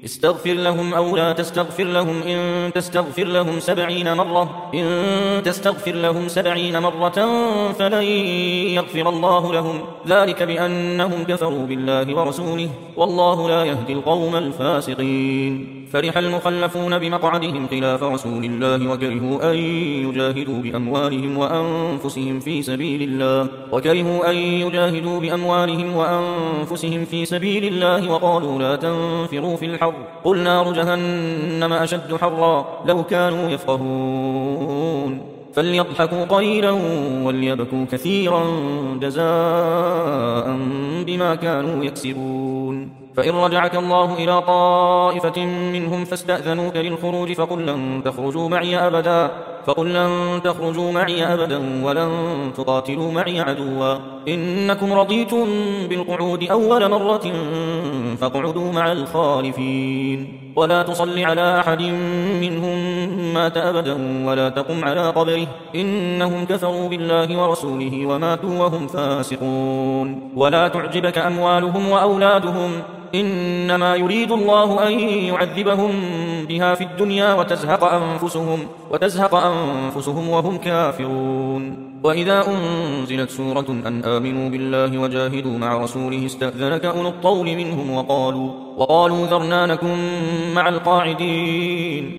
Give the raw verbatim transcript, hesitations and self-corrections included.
استغفر لهم أو لا تستغفر لهم إن تستغفر لهم سبعين مرة إن تستغفر لهم سبعين مرة فلن يغفر الله لهم ذلك بأنهم كفروا بالله ورسوله والله لا يهدي القوم الفاسقين. فرح المخلفون بمقعدهم خلاف رسول الله وكرهوا أن يجاهدوا بأموالهم وأنفسهم في سبيل الله وكرهوا أن يجاهدوا بأموالهم وأنفسهم في سبيل الله وقالوا لا تنفروا في الحر قل نار جهنم أشد حرا لو كانوا يفقهون فليضحكوا قليلا وليبكوا كثيرا جزاء بما كانوا يكسبون. فإن رجعك الله إلى طائفة منهم فاستأذنوك للخروج فقل لن تخرجوا معي أبدا فقل لن تخرجوا معي أبدا ولن تقاتلوا معي عدوا إنكم رضيتم بالقعود أول مرة فاقعدوا مع الخالفين ولا تصل على أحد منهم مات أبدا ولا تقم على قبره إنهم كفروا بالله ورسوله وماتوا وهم فاسقون. ولا تعجبك أموالهم وأولادهم إنما يريد الله أن يعذبهم بها في الدنيا وتزهق أنفسهم, وتزهق أنفسهم وهم كافرون. وإذا أنزلت سورة أن آمنوا بالله وجاهدوا مع رسوله استأذنك أولو الطول منهم وقالوا, وقالوا ذرنا نكن مع القاعدين